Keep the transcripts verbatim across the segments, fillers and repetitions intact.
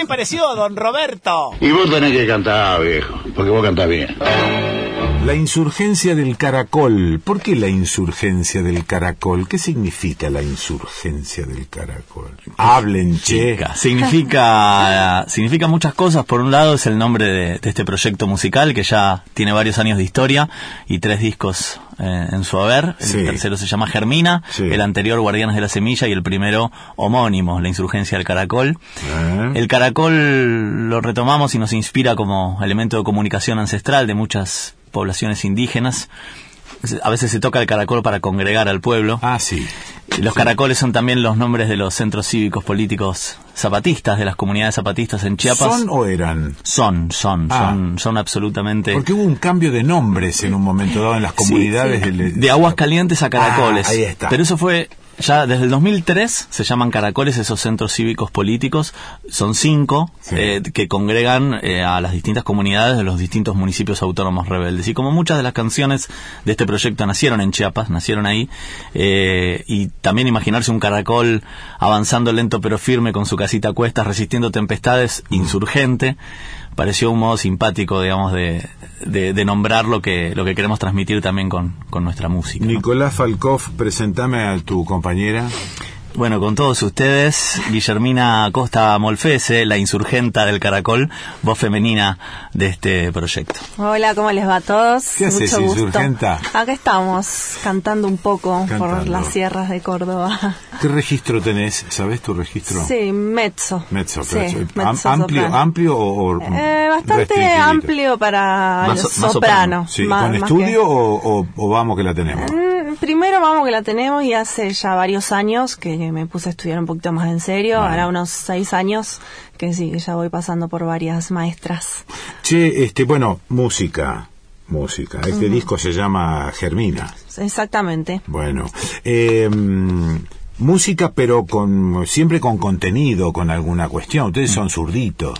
me pareció, don Roberto? Y vos tenés que cantar, viejo, porque vos cantás bien. La insurgencia del caracol. ¿Por qué la insurgencia del caracol? ¿Qué significa la insurgencia del caracol? Hablen, che. Significa, significa muchas cosas. Por un lado es el nombre de, de este proyecto musical que ya tiene varios años de historia y tres discos eh, en su haber. El Sí. tercero se llama Germina, Sí. el anterior Guardianes de la Semilla y el primero homónimo, La insurgencia del caracol. ¿Eh? El caracol lo retomamos y nos inspira como elemento de comunicación ancestral de muchas poblaciones indígenas. A veces se toca el caracol para congregar al pueblo. Ah, sí. Los caracoles son también los nombres de los centros cívicos políticos zapatistas, de las comunidades zapatistas en Chiapas. ¿Son o eran? Son, son, Ah. son, son absolutamente... Porque hubo un cambio de nombres en un momento dado en las comunidades. Sí, del- de Aguascalientes a Caracoles. Ah, ahí está. Pero eso fue ya desde el dos mil tres, se llaman caracoles esos centros cívicos políticos. Son cinco Sí. eh, que congregan eh, a las distintas comunidades de los distintos municipios autónomos rebeldes. Y como muchas de las canciones de este proyecto nacieron en Chiapas, nacieron ahí, eh, y también imaginarse un caracol avanzando lento pero firme con su casita a cuestas, resistiendo tempestades, insurgente, pareció un modo simpático, digamos, de, de, de nombrar lo que lo que queremos transmitir también con, con nuestra música, ¿no? Nicolás Falkov, presentame a tu compañera. Bueno, con todos ustedes, Guillermina Costa Molfese, la insurgenta del caracol, voz femenina de este proyecto. Hola, ¿cómo les va a todos? ¿Qué haces, Mucho gusto. insurgenta? Acá estamos, cantando un poco por Cantando. las sierras de Córdoba. ¿Qué registro tenés? ¿Sabés tu registro? Sí, mezzo. Mezzo, Sí, pero- mezzo am- amplio, soprano. amplio o, o Eh, bastante restringidito? amplio para Más el so- más soprano. Sí, Más- ¿con más estudio que- o, o, o vamos que la tenemos? Mm, Primero vamos que la tenemos y hace ya varios años que me puse a estudiar un poquito más en serio. Bueno. Ahora unos seis años que sí, que ya voy pasando por varias maestras. Che, este, bueno, música, música. Este disco se llama Germina. Exactamente. Bueno, eh, música, pero con siempre con contenido, con alguna cuestión. Ustedes son zurditos.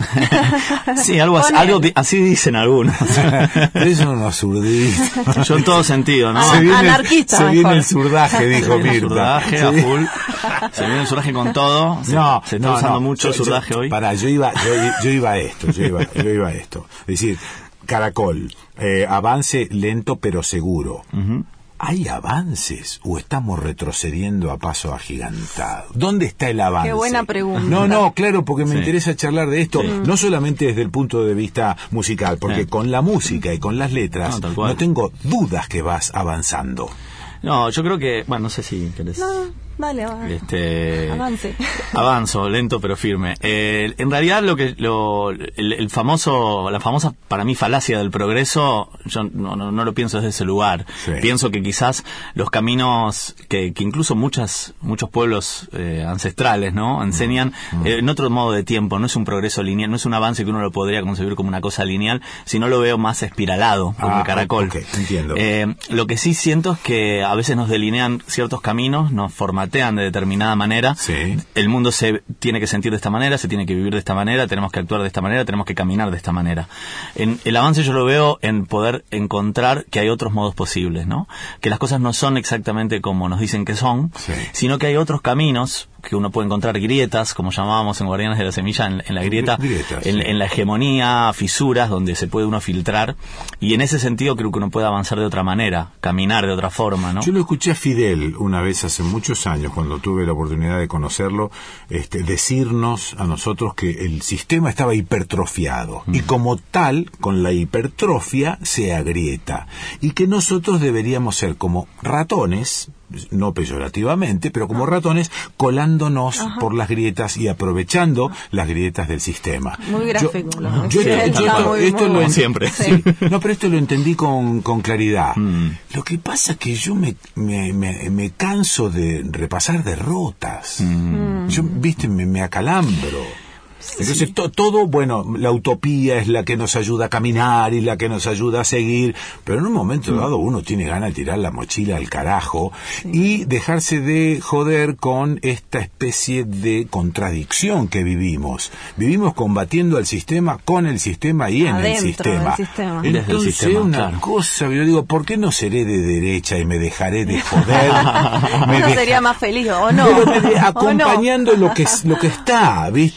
Sí, algo, así, Ponele. algo di- así dicen algunos. Ustedes son unos zurditos. Yo en todo sentido, ¿no? Ah, Se viene, anarquista, se viene mejor. el zurdaje, dijo Se viene el Mirta. surdaje Se a viene- full. Se viene el surdaje con todo. Se, No, se está no, usando no. mucho el Yo- yo- surdaje hoy. Pará, yo iba, yo, yo iba a esto, yo iba, yo iba a esto. Es decir, caracol, eh, avance lento pero seguro. ¿Hay avances o estamos retrocediendo a paso agigantado? ¿Dónde está el avance? Qué buena pregunta. No, no, claro, porque me Sí. interesa charlar de esto, no solamente desde el punto de vista musical, porque Sí. con la música y con las letras No, no, tal cual. tengo dudas que vas avanzando. No, yo creo que, bueno, no sé si querés. No, dale, va. Este, Avance. Avanzo, lento pero firme. Eh, en realidad lo que lo, el, el famoso, la famosa para mí falacia del progreso, yo no, no, no lo pienso desde ese lugar. Sí. Pienso que quizás los caminos que, que incluso muchas muchos pueblos eh, ancestrales, ¿no? enseñan eh, en otro modo de tiempo. No es un progreso lineal, no es un avance que uno lo podría concebir como una cosa lineal, sino lo veo más espiralado, como Ah, el caracol. ok, entiendo. Eh, lo que sí siento es que a veces nos delinean ciertos caminos, nos formatean de determinada manera. Sí. El mundo se tiene que sentir de esta manera, se tiene que vivir de esta manera, tenemos que actuar de esta manera, tenemos que caminar de esta manera. En el avance yo lo veo en poder encontrar que hay otros modos posibles, ¿no? Que las cosas no son exactamente como nos dicen que son, Sí. sino que hay otros caminos que uno puede encontrar grietas, como llamábamos en Guardianes de la Semilla, en, en la grieta, Grietas, en, sí. en la hegemonía, fisuras, donde se puede uno filtrar, y en ese sentido creo que uno puede avanzar de otra manera, caminar de otra forma, ¿no? Yo lo escuché a Fidel una vez hace muchos años, cuando tuve la oportunidad de conocerlo, este, decirnos a nosotros que el sistema estaba hipertrofiado y como tal, con la hipertrofia se agrieta y que nosotros deberíamos ser como ratones, no peyorativamente, pero como ratones colándonos por las grietas y aprovechando las grietas del sistema. Muy gráfico. Yo, lo yo que esto, decís. yo Está esto- muy, esto muy lo bueno. en- siempre. Sí. No, pero esto lo entendí con, con claridad. Mm. Lo que pasa es que yo me, me, me, me canso de repasar derrotas. Yo, viste, me, me acalambro. Entonces to- todo, bueno, la utopía es la que nos ayuda a caminar y la que nos ayuda a seguir, pero en un momento dado uno tiene ganas de tirar la mochila al carajo y dejarse de joder con esta especie de contradicción que vivimos. Vivimos combatiendo al sistema, con el sistema y en Adentro el sistema. del sistema. Desde el Entonces sistema, una claro. cosa, yo digo, ¿por qué no seré de derecha y me dejaré de joder? Me Uno deja- sería más feliz, ¿o no? pero me de- ¿O no? acompañando lo que es- lo que está, ¿viste?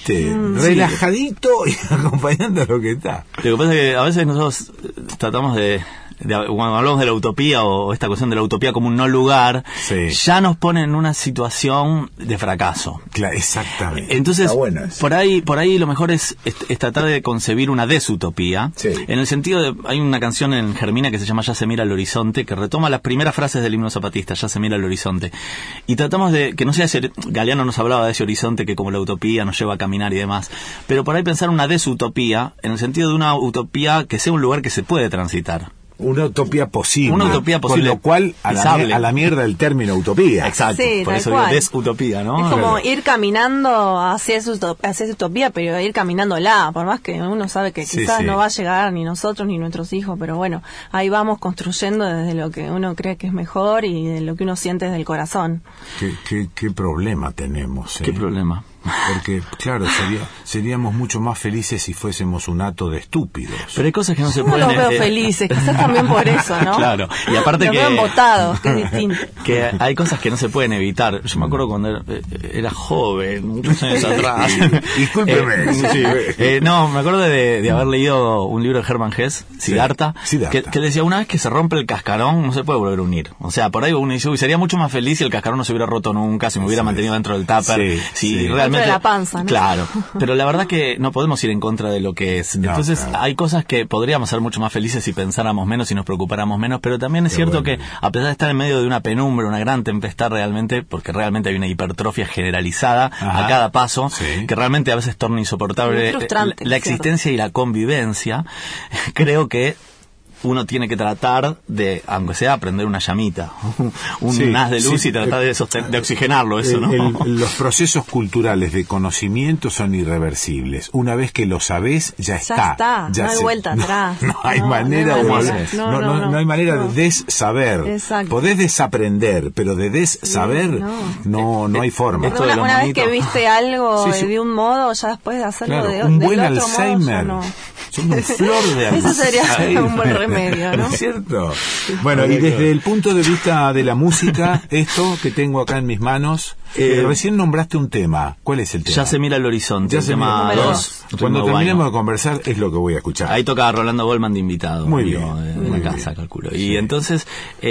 relajadito y acompañando a lo que está. Lo que pasa es que a veces nosotros tratamos de... De, cuando hablamos de la utopía o esta cuestión de la utopía como un no lugar, sí. ya nos pone en una situación de fracaso. Claro, exactamente. Entonces, bueno por ahí por ahí lo mejor es, es, es tratar de concebir una desutopía. Sí. En el sentido de, hay una canción en Germina que se llama Ya se mira al horizonte, que retoma las primeras frases del himno zapatista, Ya se mira al horizonte. Y tratamos de, que no sea ese, Galeano nos hablaba de ese horizonte que como la utopía nos lleva a caminar y demás, pero por ahí pensar una desutopía, en el sentido de una utopía que sea un lugar que se puede transitar. Una utopía posible. Una utopía posible. Con lo cual, a la, a la mierda el término utopía. Exacto. Sí, por eso cual. digo desutopía, ¿no? Es como claro. ir caminando hacia esa, utopía, hacia esa utopía, pero ir caminándola, por más que uno sabe que sí, quizás sí. no va a llegar ni nosotros ni nuestros hijos, pero bueno, ahí vamos construyendo desde lo que uno cree que es mejor y de lo que uno siente desde el corazón. ¿Qué, qué, qué problema tenemos? Eh? ¿Qué problema? Porque, claro, sería, seríamos mucho más felices si fuésemos un hato de estúpidos. Pero hay cosas que no se Yo pueden... los veo eh, felices, quizás también por eso, ¿no? Claro, y aparte los que... veo votados, que es distinto. Que hay cosas que no se pueden evitar. Yo me acuerdo cuando era, era joven, muchos años atrás. Discúlpeme. Eh, sí, eh, no, me acuerdo de, de haber leído un libro de Hermann Hesse, Siddhartha, sí, Siddhartha. Que, que decía, una vez que se rompe el cascarón, no se puede volver a unir. O sea, por ahí uno dice, uy, sería mucho más feliz si el cascarón no se hubiera roto nunca, si me hubiera Eso mantenido es. dentro del tupper. Sí, si sí. realmente... Dentro de la panza, ¿no? Claro, pero la verdad que no podemos ir en contra de lo que es. No, Entonces claro. hay cosas que podríamos ser mucho más felices si pensáramos menos y nos preocupáramos menos, pero también es Qué cierto bueno. que a pesar de estar en medio de una penumbra, una gran tempestad realmente, porque realmente hay una hipertrofia generalizada Ajá. a cada paso, Sí. que realmente a veces torna insoportable Muy frustrante, la, la es cierto. existencia y la convivencia, creo que uno tiene que tratar de, aunque sea, prender una llamita, un Sí, haz de luz sí. y tratar de, sosten- de oxigenarlo, eso, El- ¿no? el- los procesos culturales de conocimiento son irreversibles. Una vez que lo sabés, ya Ya está. está, Ya no hay se- vuelta no, atrás. No hay No, manera de no hay volver. manera. No, No, no, no, no hay manera no. de dessaber. Exacto. Podés desaprender, pero de dessaber No. no, no hay forma. Esto de Una, los una vez monitos. que viste algo Sí, sí. de un modo, ya después de hacerlo Claro, de, un del buen otro Alzheimer. modo, ya no. Son un flor de Alzheimer. Eso sería un buen remedio, ¿no? ¿Es cierto? Bueno, y desde el punto de vista de la música, esto que tengo acá en mis manos, eh, Eh, recién nombraste un tema. ¿Cuál es el tema? Ya se mira el horizonte, Ya el se tema mira- dos. Cuando ritmo terminemos guayno. de conversar es lo que voy a escuchar. Ahí toca Rolando Goldman de invitado. Muy amigo, bien, de, de muy la casa, bien. calculo. Y Sí. entonces,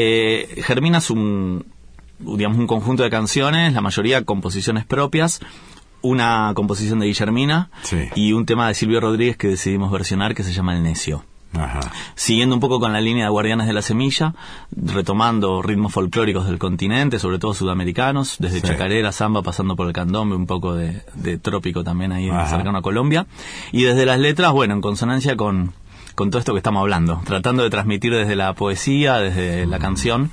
eh, Germina es un, digamos, un conjunto de canciones, la mayoría composiciones propias, una composición de Guillermina Sí. y un tema de Silvio Rodríguez que decidimos versionar que se llama El Necio. Ajá. Siguiendo un poco con la línea de Guardianes de la Semilla, retomando ritmos folclóricos del continente, sobre todo sudamericanos, desde Sí. chacarera, samba, pasando por el candombe, un poco de, de trópico también ahí Ajá. cercano a Colombia. Y desde las letras, bueno, en consonancia con, con todo esto que estamos hablando, tratando de transmitir desde la poesía, desde la canción,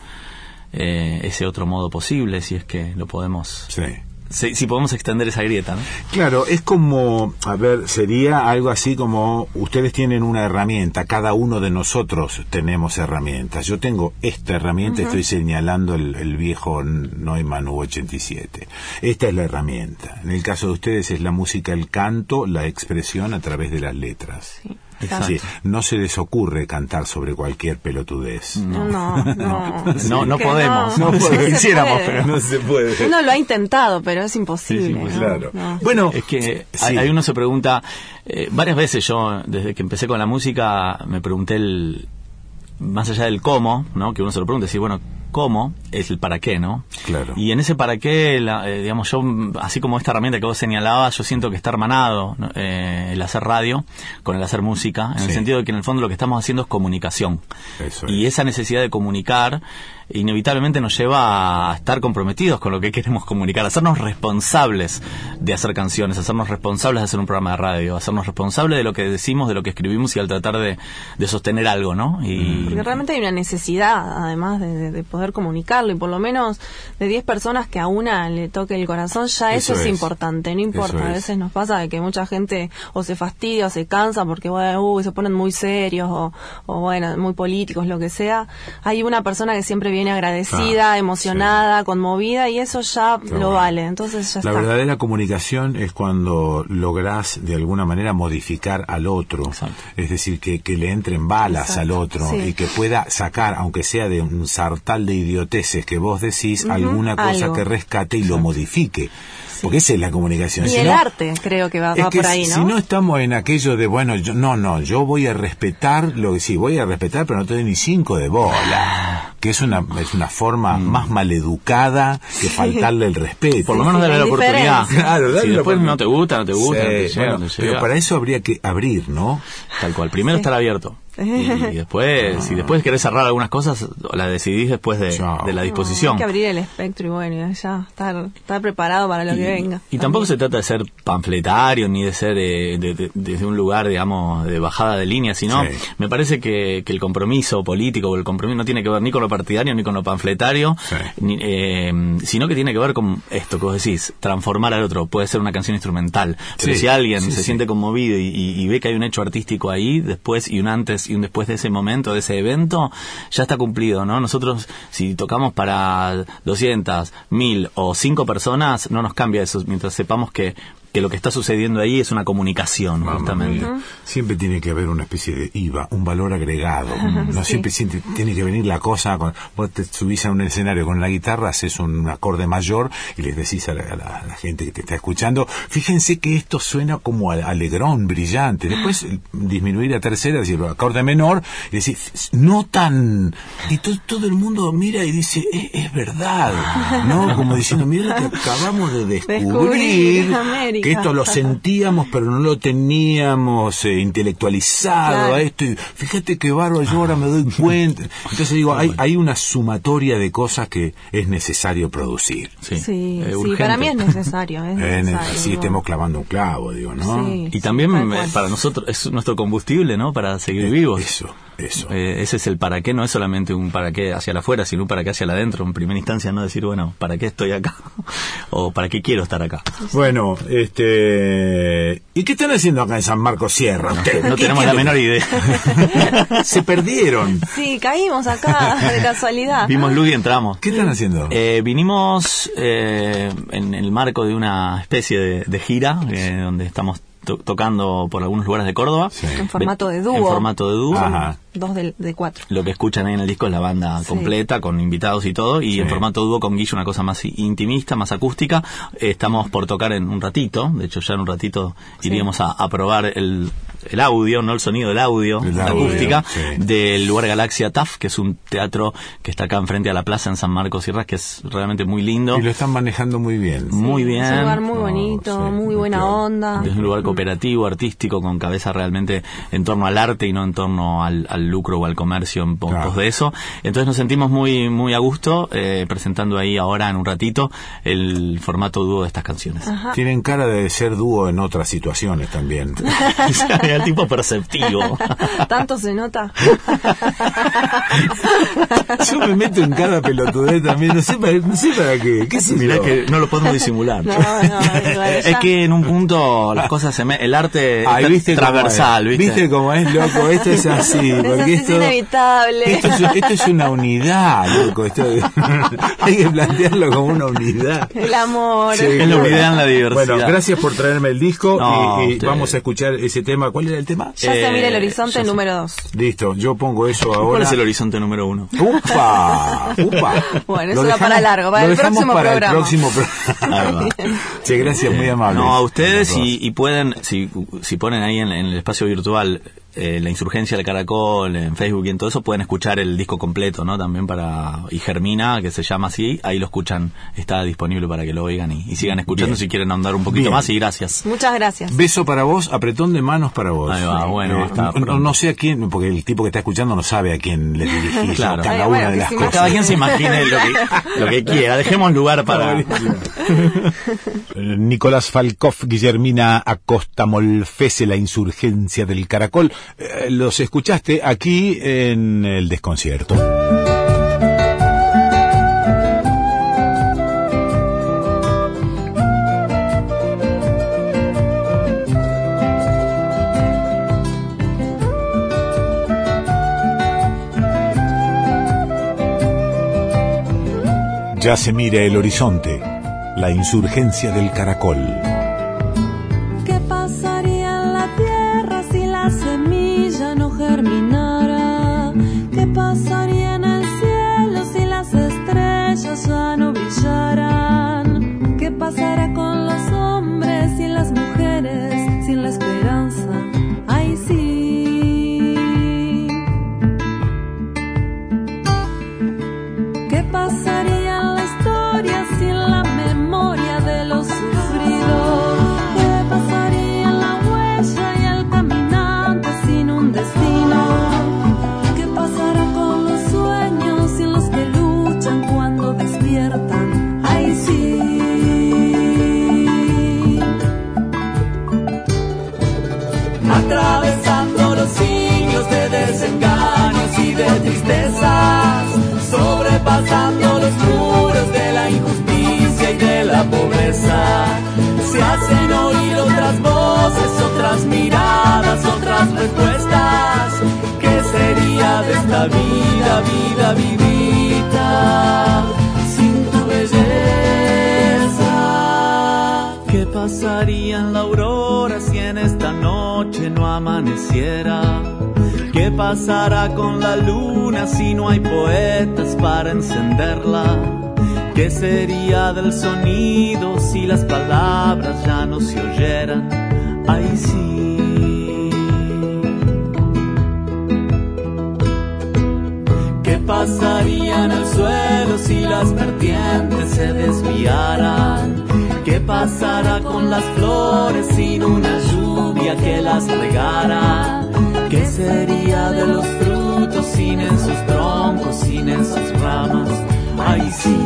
eh, ese otro modo posible, si es que lo podemos... Sí. Si, si podemos extender esa grieta, ¿no? Claro, es como, a ver, sería algo así como ustedes tienen una herramienta, cada uno de nosotros tenemos herramientas. Yo tengo esta herramienta, uh-huh. Estoy señalando el, el viejo Neumann U ochenta y siete. Esta es la herramienta. En el caso de ustedes es la música, el canto, la expresión a través de las letras. Sí. Exacto. Sí, no se les ocurre cantar sobre cualquier pelotudez. No, no, no. No, no Que podemos. No, no porque se quisiéramos, puede. pero No se puede. Uno lo ha intentado, pero es imposible. Sí, sí, ¿no? Claro. No. Bueno, Es que sí. hay, hay uno se pregunta, eh, varias veces yo, desde que empecé con la música, me pregunté el, más allá del cómo, ¿no? Que uno se lo pregunta, decir, bueno, ¿cómo? Es el para qué, ¿no? Claro. Y en ese para qué, la, eh, digamos, yo, así como esta herramienta que vos señalabas, yo siento que está hermanado, ¿no? eh, el hacer radio con el hacer música, en Sí. el sentido de que en el fondo lo que estamos haciendo es comunicación. Eso Y es. esa necesidad de comunicar inevitablemente nos lleva a estar comprometidos con lo que queremos comunicar, a hacernos responsables de hacer canciones, a hacernos responsables de hacer un programa de radio, a hacernos responsables de lo que decimos, de lo que escribimos y al tratar de, de sostener algo, ¿no? Y Porque realmente hay una necesidad, además, de, de, de poder comunicarlo, y por lo menos de diez personas que a una le toque el corazón, ya eso, Eso es, es. importante, no importa. Eso A es. veces nos pasa de que mucha gente o se fastidia o se cansa porque, bueno, uy, se ponen muy serios o, o, bueno, muy políticos, lo que sea. Hay una persona que siempre viene agradecida, Ah, emocionada, conmovida, y eso ya Qué lo bueno. vale. Entonces ya La está. verdadera comunicación es cuando lográs de alguna manera modificar al otro. Exacto. Es decir, que, que le entren balas Exacto, al otro sí. y que pueda sacar, aunque sea de un sartal de idioteces que vos decís, Ujú, alguna cosa algo. que rescate y lo modifique. porque esa es la comunicación. Y si el no, arte creo que va, es va que por ahí, ¿no? Si no estamos en aquello de, bueno, yo, no, no, yo voy a respetar lo que sí, voy a respetar, pero no te doy ni cinco de bola, que es una es una forma mm. más maleducada que faltarle el respeto. Por lo menos darle la oportunidad. Claro, si después no te gusta, no te gusta, sí, no te llega, bueno, no te pero llega. para eso habría que abrir, ¿no? Tal cual. Primero sí. estar abierto. Y, y después, ah. si después querés cerrar algunas cosas, la decidís después de, de la disposición. No, hay que abrir el espectro y bueno, ya estar, estar preparado para lo y, que venga. Y tampoco se trata de ser panfletario ni de ser eh, de, de, desde un lugar, digamos, de bajada de línea, sino sí. me parece que, que el compromiso político o el compromiso no tiene que ver ni con lo partidario ni con lo panfletario, sí. ni, eh, sino que tiene que ver con esto que vos decís, transformar al otro. Puede ser una canción instrumental, pero sí. si alguien sí, se sí. siente conmovido y, y, y ve que hay un hecho artístico ahí, después y un antes y un después de ese momento, de ese evento, ya está cumplido, ¿no? Nosotros, si tocamos para doscientas, mil o cinco personas, no nos cambia eso, mientras sepamos que que lo que está sucediendo ahí es una comunicación, Vamos, justamente. Uh-huh. Siempre tiene que haber una especie de I V A, un valor agregado. Uh-huh, no sí. siempre, siempre tiene que venir la cosa, con, vos te subís a un escenario con la guitarra, haces un acorde mayor y les decís a la, a la, a la gente que te está escuchando, fíjense que esto suena como alegrón, brillante. Después disminuir a tercera, decir acorde menor, y decir, no tan... Y to, todo el mundo mira y dice, es, es verdad, ¿no? Como diciendo, mira lo que acabamos de descubrir. Descubrir que esto lo sentíamos pero no lo teníamos eh, intelectualizado, claro. a esto, y fíjate que bárbaro, yo ahora me doy cuenta. Entonces digo, hay, hay una sumatoria de cosas que es necesario producir. Sí, sí, eh, sí para mí es necesario. Es necesario sí, digo. Estemos clavando un clavo, digo, ¿no? Sí, y también sí, para nosotros es nuestro combustible, ¿no? Para seguir eh, vivos. Eso, eso. Eh, ese es el para qué, no es solamente un para qué hacia afuera, sino un para qué hacia adentro. En primera instancia, no decir, bueno, ¿para qué estoy acá? O ¿para qué quiero estar acá? Bueno, Este, ¿y qué están haciendo acá en San Marcos Sierra? No, no tenemos la menor idea. Se perdieron. Sí, caímos acá de casualidad. Vimos luz y entramos. ¿Qué están haciendo? Eh, vinimos eh, en el marco de una especie de, de gira, eh, donde estamos to- tocando por algunos lugares de Córdoba. Sí. En formato de dúo. En formato de dúo. Ajá. Dos de, de cuatro. Lo que escuchan ahí en el disco es la banda sí. completa, con invitados y todo, y sí. en formato dúo con Guille una cosa más intimista, más acústica. Eh, estamos por tocar en un ratito, de hecho ya en un ratito sí. iríamos a, a probar el, el audio, no el sonido, el audio, el la audio, acústica, sí. del lugar Galaxia T A F, que es un teatro que está acá enfrente a la plaza en San Marcos Sierras, que es realmente muy lindo. Y lo están manejando muy bien. Sí, muy bien. Es un lugar muy bonito, no, sí, muy buena claro. onda. Es un lugar cooperativo, artístico, con cabeza realmente en torno al arte y no en torno al, al lucro o al comercio en pos claro. de eso. Entonces nos sentimos muy muy a gusto eh, presentando ahí ahora en un ratito el formato dúo de estas canciones. Ajá. Tienen cara de ser dúo en otras situaciones también. El tipo perceptivo. Tanto se nota. Yo me meto en cada pelotudez también, no sé para, no sé para qué. ¿Qué sé Mirá yo? que no lo podemos disimular. No, no, vale, es que en un punto las cosas se me... el arte Ay, ¿viste es transversal, cómo es? ¿viste? ¿Viste cómo es, loco? Esto es así. Porque es esto, inevitable. Esto es, esto es una unidad, loco. Esto, hay que plantearlo como una unidad. El amor. Sí, es la unidad en la diversidad. Bueno, gracias por traerme el disco no, y, y usted... vamos a escuchar ese tema. ¿Cuál era el tema? Ya eh, se mira el horizonte yo número dos. Listo, yo pongo eso ahora. ¿Cuál es el horizonte número uno? ¡Upa! ¡Upa! Bueno, eso va para largo, para el próximo para programa. El próximo programa. Sí, gracias, muy amable. No, a ustedes y, y pueden, si, si ponen ahí en, en el espacio virtual eh, La Insurgencia del Caracol, en Facebook y en todo eso, pueden escuchar el disco completo, ¿no? También para, y Germina, que se llama así, ahí lo escuchan, está disponible para que lo oigan y, y sigan escuchando. Bien. Si quieren ahondar un poquito Bien. Más, y gracias. Muchas gracias. Beso para vos, apretón de manos para vos. Ahí va, bueno, eh, está no, no sé a quién, porque el tipo que está escuchando no sabe a quién le dirigís. Claro. Cada Ay, una bueno, de las si cosas. Cada quien se imagine lo que, lo que quiera. Dejemos lugar para... Nicolás Falkov, Guillermina Acosta Molfese, La Insurgencia del Caracol. Eh, los escuchaste aquí en El Desconcierto. Ya se mira el horizonte, La Insurgencia del Caracol. ¿Qué pasaría en la tierra si la semilla no germinara? ¿Qué pasaría en el cielo si las estrellas ya no brillaran? ¿Qué pasará con la atravesando los siglos de desengaños y de tristezas, sobrepasando los muros de la injusticia y de la pobreza. Se hacen oír otras voces, otras miradas, otras respuestas. ¿Qué sería de esta vida, vida vivita sin tu belleza? ¿Qué pasaría en la aurora si en esta noche no amaneciera? ¿Qué pasará con la luna si no hay poetas para encenderla? ¿Qué sería del sonido si las palabras ya no se oyeran? Ay, sí. ¿Qué pasaría en el suelo si las vertientes se desviaran? ¿Qué pasará con las flores sin una lluvia que las regara? ¿Qué sería de los frutos sin en sus troncos, sin en sus ramas? Ay, sí.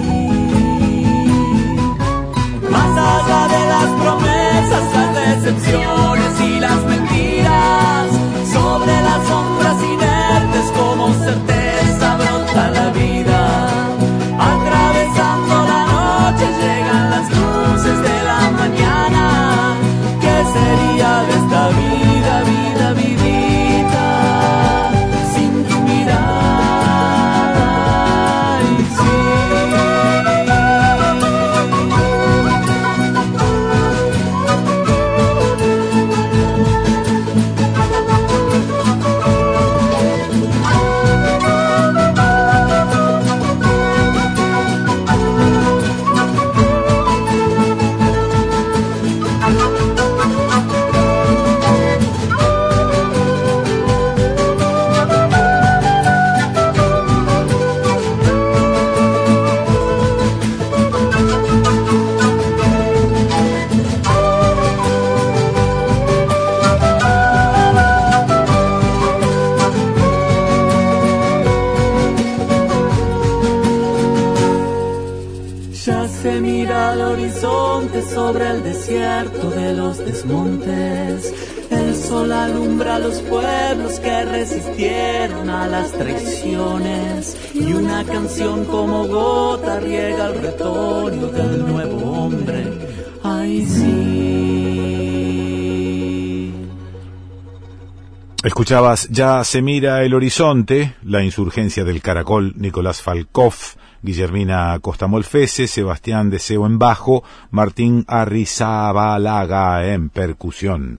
Más allá de las promesas, las decepciones y las mentiras, sobre las sombras inertes como certeza brota la vida. Atravesando la noche llegan las luces de la mañana. ¿Qué sería de esta vida, vida vivita sin tu mirada? Ay, sí. Se mira al horizonte sobre el desierto de los desmontes. El sol alumbra los pueblos que resistieron a las traiciones. Y una canción como gota riega el retoño del nuevo hombre. Ay, sí. Escuchabas Ya se mira el horizonte, La insurgencia del Caracol, Nicolás Falkov, Guillermina Costa Molfese, Sebastián Deseo en bajo, Martín Arrizabalaga en percusión.